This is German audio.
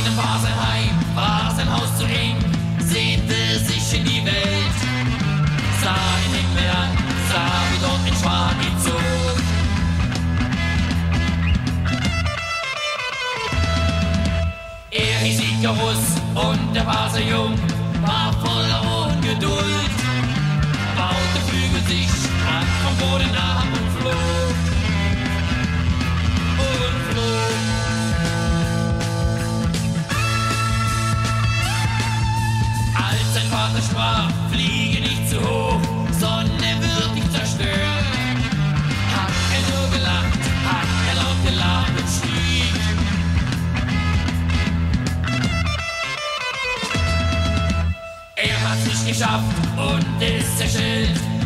Einem war sein Heim, war sein Haus zu eng, sehnte sich in die Welt, sah ihn nicht mehr an, sah wie dort ein Schwan ihn zog. Er hieß Ikarus und er war sehr jung, war voller Ungeduld, baute Flügel sich an vom Boden ab und flog. Als sein Vater sprach, fliege nicht zu hoch, Sonne wird dich zerstören, hat er nur gelacht, hat er laut gelacht und stieg. Er hat's nicht geschafft und ist zerschellt,